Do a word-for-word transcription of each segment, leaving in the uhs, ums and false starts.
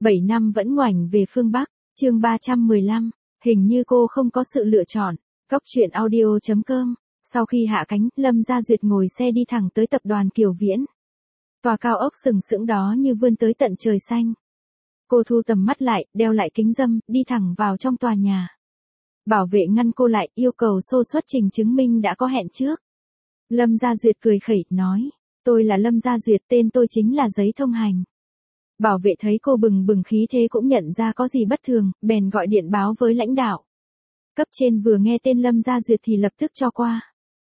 bảy năm vẫn ngoảnh về phương Bắc, chương ba trăm mười lăm, hình như cô không có sự lựa chọn. Cóc truyện audio chấm com. Sau khi hạ cánh, Lâm Gia Duyệt ngồi xe đi thẳng tới tập đoàn Kiều Viễn. Tòa cao ốc sừng sững đó như vươn tới tận trời xanh. Cô thu tầm mắt lại, đeo lại kính râm, đi thẳng vào trong tòa nhà. Bảo vệ ngăn cô lại, yêu cầu xô xuất trình chứng minh đã có hẹn trước. Lâm Gia Duyệt cười khẩy, nói, tôi là Lâm Gia Duyệt, tên tôi chính là giấy thông hành. Bảo vệ thấy cô bừng bừng khí thế cũng nhận ra có gì bất thường, bèn gọi điện báo với lãnh đạo. Cấp trên vừa nghe tên Lâm Gia Duyệt thì lập tức cho qua.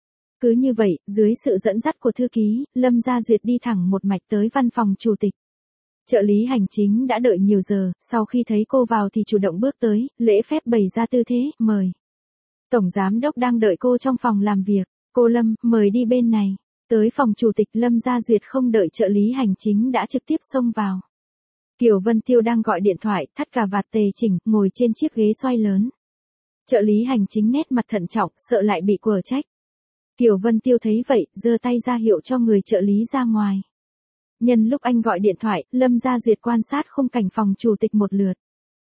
Cứ như vậy, dưới sự dẫn dắt của thư ký, Lâm Gia Duyệt đi thẳng một mạch tới văn phòng chủ tịch. Trợ lý hành chính đã đợi nhiều giờ, sau khi thấy cô vào thì chủ động bước tới, lễ phép bày ra tư thế, mời. Tổng giám đốc đang đợi cô trong phòng làm việc, cô Lâm, mời đi bên này. Tới phòng chủ tịch, Lâm Gia Duyệt không đợi trợ lý hành chính đã trực tiếp xông vào. Kiều Vân Tiêu đang gọi điện thoại, thắt cà vạt tề chỉnh, ngồi trên chiếc ghế xoay lớn. Trợ lý hành chính nét mặt thận trọng, sợ lại bị quở trách. Kiều Vân Tiêu thấy vậy, giơ tay ra hiệu cho người trợ lý ra ngoài. Nhân lúc anh gọi điện thoại, Lâm Gia Duyệt quan sát khung cảnh phòng chủ tịch một lượt.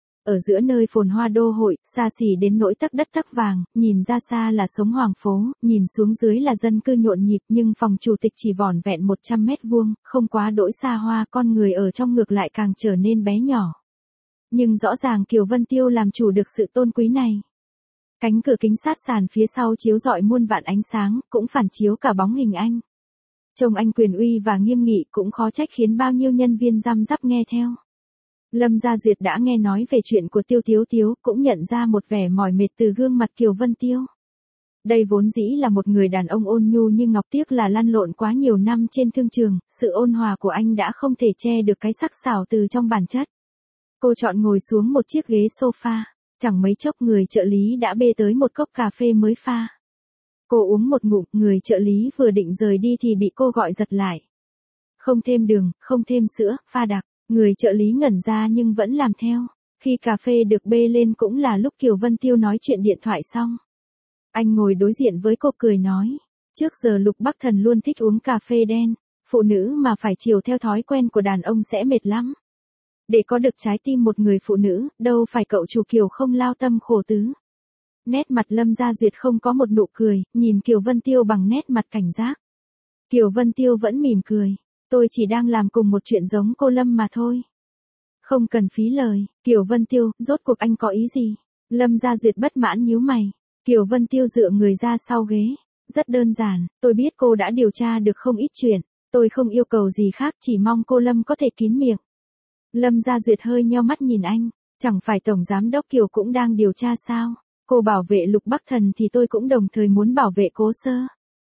Ở giữa nơi phồn hoa đô hội, xa xỉ đến nỗi tấc đất tấc vàng, nhìn ra xa là sống hoàng phố, nhìn xuống dưới là dân cư nhộn nhịp, nhưng phòng chủ tịch chỉ vỏn vẹn một trăm mét vuông, không quá đỗi xa hoa, con người ở trong ngược lại càng trở nên bé nhỏ. Nhưng rõ ràng Kiều Vân Tiêu làm chủ được sự tôn quý này. Cánh cửa kính sát sàn phía sau chiếu rọi muôn vạn ánh sáng, cũng phản chiếu cả bóng hình anh. Trông anh quyền uy và nghiêm nghị, cũng khó trách khiến bao nhiêu nhân viên răm rắp nghe theo. Lâm Gia Duyệt đã nghe nói về chuyện của Tiêu Tiếu Tiếu, cũng nhận ra một vẻ mỏi mệt từ gương mặt Kiều Vân Tiêu. Đây vốn dĩ là một người đàn ông ôn nhu nhưng ngọc tiếc là lăn lộn quá nhiều năm trên thương trường, sự ôn hòa của anh đã không thể che được cái sắc sảo từ trong bản chất. Cô chọn ngồi xuống một chiếc ghế sofa, chẳng mấy chốc người trợ lý đã bê tới một cốc cà phê mới pha. Cô uống một ngụm, người trợ lý vừa định rời đi thì bị cô gọi giật lại. Không thêm đường, không thêm sữa, pha đặc. Người trợ lý ngẩn ra nhưng vẫn làm theo. Khi cà phê được bê lên cũng là lúc Kiều Vân Tiêu nói chuyện điện thoại xong. Anh ngồi đối diện với cô cười nói. Trước giờ Lục Bắc Thần luôn thích uống cà phê đen. Phụ nữ mà phải chiều theo thói quen của đàn ông sẽ mệt lắm. Để có được trái tim một người phụ nữ, đâu phải cậu chủ Kiều không lao tâm khổ tứ. Nét mặt Lâm Gia Duyệt không có một nụ cười, nhìn Kiều Vân Tiêu bằng nét mặt cảnh giác. Kiều Vân Tiêu vẫn mỉm cười. Tôi chỉ đang làm cùng một chuyện giống cô Lâm mà thôi. Không cần phí lời. Kiều Vân Tiêu, rốt cuộc anh có ý gì? Lâm Gia Duyệt bất mãn nhíu mày. Kiều Vân Tiêu dựa người ra sau ghế. Rất đơn giản, tôi biết cô đã điều tra được không ít chuyện. Tôi không yêu cầu gì khác, chỉ mong cô Lâm có thể kín miệng. Lâm Gia Duyệt hơi nheo mắt nhìn anh. Chẳng phải Tổng Giám đốc Kiều cũng đang điều tra sao? Cô bảo vệ Lục Bắc Thần thì tôi cũng đồng thời muốn bảo vệ Cố Sơ.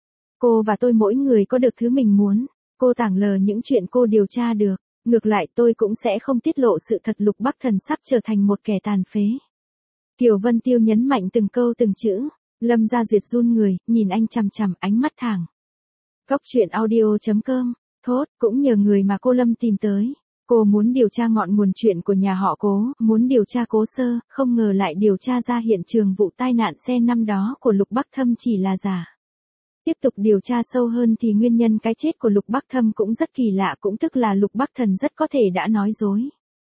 Cô và tôi mỗi người có được thứ mình muốn. Cô tảng lờ những chuyện cô điều tra được. Ngược lại tôi cũng sẽ không tiết lộ sự thật Lục Bắc Thần sắp trở thành một kẻ tàn phế. Kiều Vân Tiêu nhấn mạnh từng câu từng chữ. Lâm Gia Duyệt run người, nhìn anh chằm chằm, ánh mắt thẳng. Cóc truyện audio chấm com. Thốt, cũng nhờ người mà cô Lâm tìm tới. Cô muốn điều tra ngọn nguồn chuyện của nhà họ Cố, muốn điều tra Cố Sơ, không ngờ lại điều tra ra hiện trường vụ tai nạn xe năm đó của Lục Bắc Thâm chỉ là giả. Tiếp tục điều tra sâu hơn thì nguyên nhân cái chết của Lục Bắc Thâm cũng rất kỳ lạ, cũng tức là Lục Bắc Thần rất có thể đã nói dối.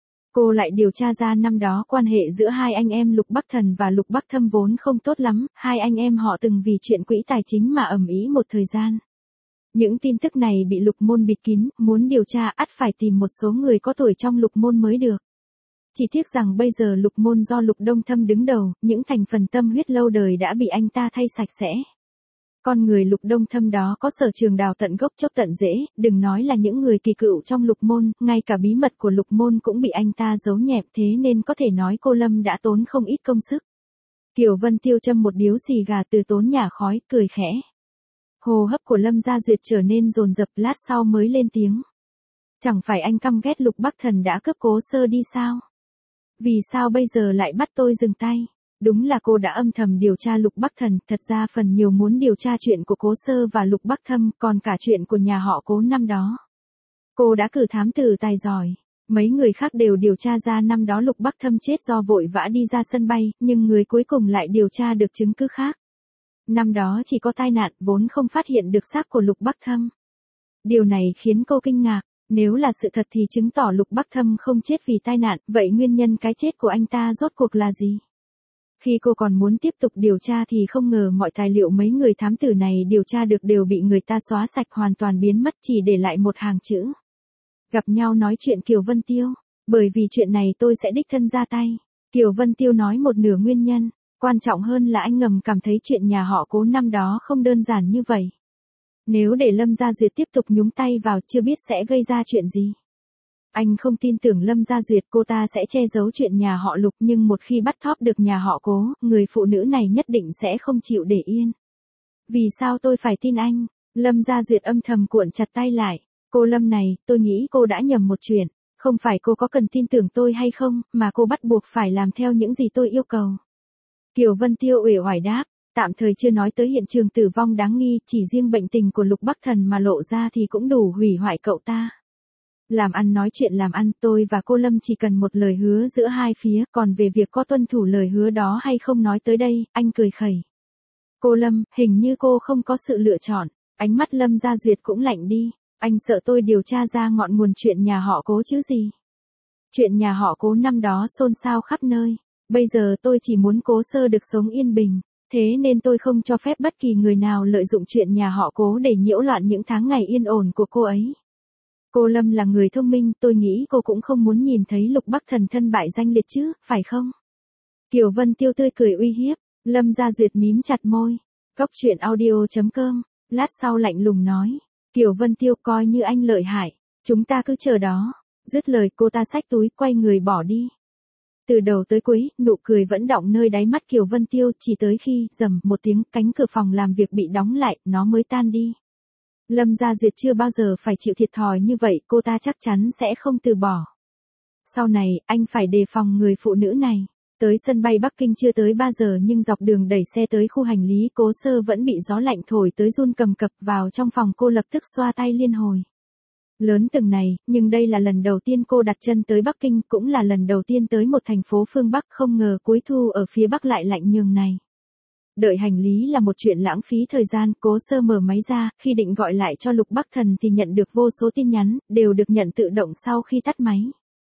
Cô lại điều tra ra năm đó quan hệ giữa hai anh em Lục Bắc Thần và Lục Bắc Thâm vốn không tốt lắm, hai anh em họ từng vì chuyện quỹ tài chính mà ầm ĩ một thời gian. Những tin tức này bị Lục Môn bịt kín, muốn điều tra ắt phải tìm một số người có tuổi trong Lục Môn mới được. Chỉ tiếc rằng bây giờ Lục Môn do Lục Đông Thâm đứng đầu, những thành phần tâm huyết lâu đời đã bị anh ta thay sạch sẽ. Con người Lục Đông Thâm đó có sở trường đào tận gốc chốc tận rễ, đừng nói là những người kỳ cựu trong Lục Môn, ngay cả bí mật của Lục Môn cũng bị anh ta giấu nhẹm, thế nên có thể nói cô Lâm đã tốn không ít công sức. Kiều Vân Tiêu châm một điếu xì gà từ tốn nhả khói, cười khẽ. Hô hấp của Lâm Gia Duyệt trở nên dồn dập, lát sau mới lên tiếng. Chẳng phải anh căm ghét Lục Bắc Thần đã cướp Cố Sơ đi sao? Vì sao bây giờ lại bắt tôi dừng tay? Đúng là cô đã âm thầm điều tra Lục Bắc Thần, thật ra phần nhiều muốn điều tra chuyện của Cố Sơ và Lục Bắc Thâm, còn cả chuyện của nhà họ Cố năm đó. Cô đã cử thám tử tài giỏi. Mấy người khác đều điều tra ra năm đó Lục Bắc Thâm chết do vội vã đi ra sân bay, nhưng người cuối cùng lại điều tra được chứng cứ khác. Năm đó chỉ có tai nạn, vốn không phát hiện được xác của Lục Bắc Thâm. Điều này khiến cô kinh ngạc. Nếu là sự thật thì chứng tỏ Lục Bắc Thâm không chết vì tai nạn, vậy nguyên nhân cái chết của anh ta rốt cuộc là gì? Khi cô còn muốn tiếp tục điều tra thì không ngờ mọi tài liệu mấy người thám tử này điều tra được đều bị người ta xóa sạch hoàn toàn biến mất, chỉ để lại một hàng chữ. Gặp nhau nói chuyện Kiều Vân Tiêu. Bởi vì chuyện này tôi sẽ đích thân ra tay. Kiều Vân Tiêu nói một nửa nguyên nhân. Quan trọng hơn là anh ngầm cảm thấy chuyện nhà họ Cố năm đó không đơn giản như vậy. Nếu để Lâm Gia Duyệt tiếp tục nhúng tay vào chưa biết sẽ gây ra chuyện gì. Anh không tin tưởng Lâm Gia Duyệt, cô ta sẽ che giấu chuyện nhà họ Lục, nhưng một khi bắt thóp được nhà họ Cố, người phụ nữ này nhất định sẽ không chịu để yên. Vì sao tôi phải tin anh? Lâm Gia Duyệt âm thầm cuộn chặt tay lại. Cô Lâm này, tôi nghĩ cô đã nhầm một chuyện. Không phải cô có cần tin tưởng tôi hay không, mà cô bắt buộc phải làm theo những gì tôi yêu cầu. Kiều Vân Tiêu uể oải đáp, tạm thời chưa nói tới hiện trường tử vong đáng nghi, chỉ riêng bệnh tình của Lục Bắc Thần mà lộ ra thì cũng đủ hủy hoại cậu ta. Làm ăn nói chuyện làm ăn, tôi và cô Lâm chỉ cần một lời hứa giữa hai phía, còn về việc có tuân thủ lời hứa đó hay không nói tới đây, anh cười khẩy. Cô Lâm, hình như cô không có sự lựa chọn. Ánh mắt Lâm Gia Duyệt cũng lạnh đi. Anh sợ tôi điều tra ra ngọn nguồn chuyện nhà họ Cố chứ gì? Chuyện nhà họ Cố năm đó xôn xao khắp nơi. Bây giờ tôi chỉ muốn Cố Sơ được sống yên bình. Thế nên tôi không cho phép bất kỳ người nào lợi dụng chuyện nhà họ Cố để nhiễu loạn những tháng ngày yên ổn của cô ấy. Cô Lâm là người thông minh, tôi nghĩ cô cũng không muốn nhìn thấy Lục Bắc Thần thân bại danh liệt chứ, phải không? Kiều Vân Tiêu tươi cười uy hiếp. Lâm Gia Duyệt mím chặt môi. Cóc truyện audio chấm com. Lát sau lạnh lùng nói. Kiều Vân Tiêu, coi như anh lợi hại. Chúng ta cứ chờ đó. Dứt lời cô ta xách túi quay người bỏ đi. Từ đầu tới cuối, nụ cười vẫn đọng nơi đáy mắt Kiều Vân Tiêu, chỉ tới khi rầm một tiếng cánh cửa phòng làm việc bị đóng lại, nó mới tan đi. Lâm Gia Duyệt chưa bao giờ phải chịu thiệt thòi như vậy, cô ta chắc chắn sẽ không từ bỏ. Sau này, anh phải đề phòng người phụ nữ này. Tới sân bay Bắc Kinh chưa tới ba giờ nhưng dọc đường đẩy xe tới khu hành lý Cố Sơ vẫn bị gió lạnh thổi tới run cầm cập, vào trong phòng cô lập tức xoa tay liên hồi. Lớn từng này, nhưng đây là lần đầu tiên cô đặt chân tới Bắc Kinh, cũng là lần đầu tiên tới một thành phố phương Bắc, không ngờ cuối thu ở phía Bắc lại lạnh nhường này. Đợi hành lý là một chuyện lãng phí thời gian, Cố Sơ mở máy ra, khi định gọi lại cho Lục Bắc Thần thì nhận được vô số tin nhắn, đều được nhận tự động sau khi tắt máy.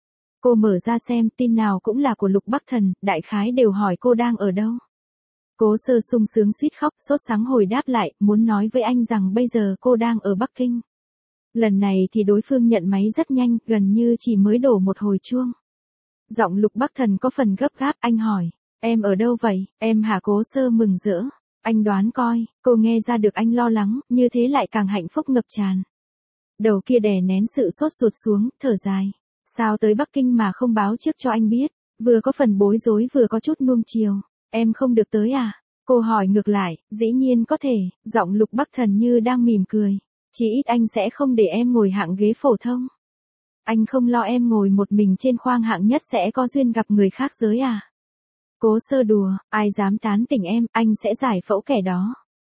Cô mở ra xem, tin nào cũng là của Lục Bắc Thần, đại khái đều hỏi cô đang ở đâu. Cố Sơ sung sướng suýt khóc, sốt sắng hồi đáp lại, muốn nói với anh rằng bây giờ cô đang ở Bắc Kinh. Lần này thì đối phương nhận máy rất nhanh, gần như chỉ mới đổ một hồi chuông. Giọng Lục Bắc Thần có phần gấp gáp, anh hỏi, em ở đâu vậy, em hả? Cố Sơ mừng rỡ, anh đoán coi, cô nghe ra được anh lo lắng, như thế lại càng hạnh phúc ngập tràn. Đầu kia đè nén sự sốt ruột xuống, thở dài. Sao tới Bắc Kinh mà không báo trước cho anh biết, vừa có phần bối rối vừa có chút nuông chiều, em không được tới à? Cô hỏi ngược lại, dĩ nhiên có thể, giọng Lục Bắc Thần như đang mỉm cười, chỉ ít anh sẽ không để em ngồi hạng ghế phổ thông. Anh không lo em ngồi một mình trên khoang hạng nhất sẽ có duyên gặp người khác giới à? Cố Sơ đùa, ai dám tán tỉnh em, anh sẽ giải phẫu kẻ đó.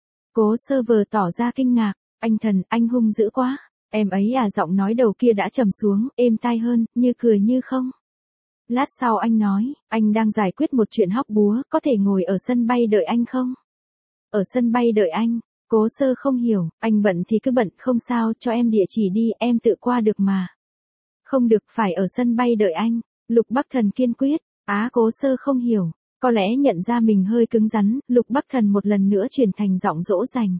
Cố Sơ vừa tỏ ra kinh ngạc, anh Thần, anh hung dữ quá. Em ấy à? Giọng nói đầu kia đã trầm xuống, êm tai hơn, như cười như không. Lát sau anh nói, anh đang giải quyết một chuyện hóc búa, có thể ngồi ở sân bay đợi anh không? Ở sân bay đợi anh? Cố Sơ không hiểu, anh bận thì cứ bận, không sao, cho em địa chỉ đi, em tự qua được mà. Không được, phải ở sân bay đợi anh. Lục Bắc Thần kiên quyết. Á, Cố Sơ không hiểu, có lẽ nhận ra mình hơi cứng rắn, Lục Bắc Thần một lần nữa chuyển thành giọng dỗ dành.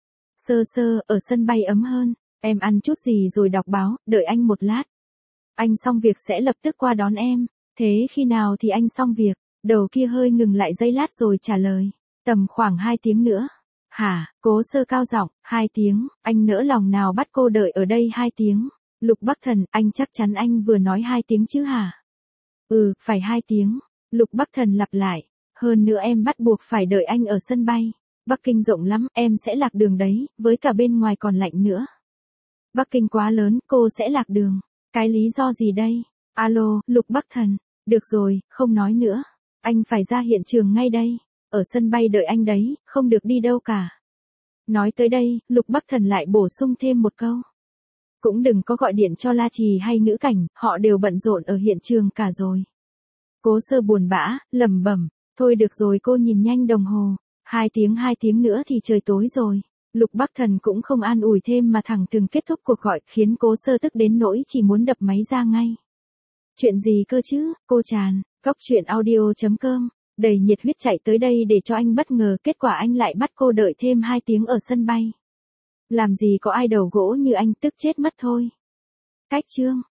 Sơ Sơ, ở sân bay ấm hơn. Em ăn chút gì rồi đọc báo, đợi anh một lát. Anh xong việc sẽ lập tức qua đón em. Thế khi nào thì anh xong việc? Đầu kia hơi ngừng lại giây lát rồi trả lời. Tầm khoảng hai tiếng nữa. Hả? Cố Sơ cao giọng, hai tiếng, anh nỡ lòng nào bắt cô đợi ở đây hai tiếng. Lục Bắc Thần, anh chắc chắn anh vừa nói hai tiếng chứ hả? Ừ, phải hai tiếng. Lục Bắc Thần lặp lại. Hơn nữa em bắt buộc phải đợi anh ở sân bay. Bắc Kinh rộng lắm, em sẽ lạc đường đấy, với cả bên ngoài còn lạnh nữa. Bắc Kinh quá lớn, cô sẽ lạc đường. Cái lý do gì đây? Alo, Lục Bắc Thần. Được rồi, không nói nữa. Anh phải ra hiện trường ngay đây. Ở sân bay đợi anh đấy, không được đi đâu cả. Nói tới đây, Lục Bắc Thần lại bổ sung thêm một câu. Cũng đừng có gọi điện cho La Trì hay Ngữ Cảnh, họ đều bận rộn ở hiện trường cả rồi. Cố Sơ buồn bã, lẩm bẩm. Thôi được rồi, cô nhìn nhanh đồng hồ. Hai tiếng hai tiếng nữa thì trời tối rồi. Lục Bắc Thần cũng không an ủi thêm mà thẳng thừng kết thúc cuộc gọi, khiến Cố Sơ tức đến nỗi chỉ muốn đập máy ra ngay. Chuyện gì cơ chứ, cô Tràn, góc chuyện audio chấm com, đầy nhiệt huyết chạy tới đây để cho anh bất ngờ, kết quả anh lại bắt cô đợi thêm hai tiếng ở sân bay. Làm gì có ai đầu gỗ như anh, tức chết mất thôi. Cách chương.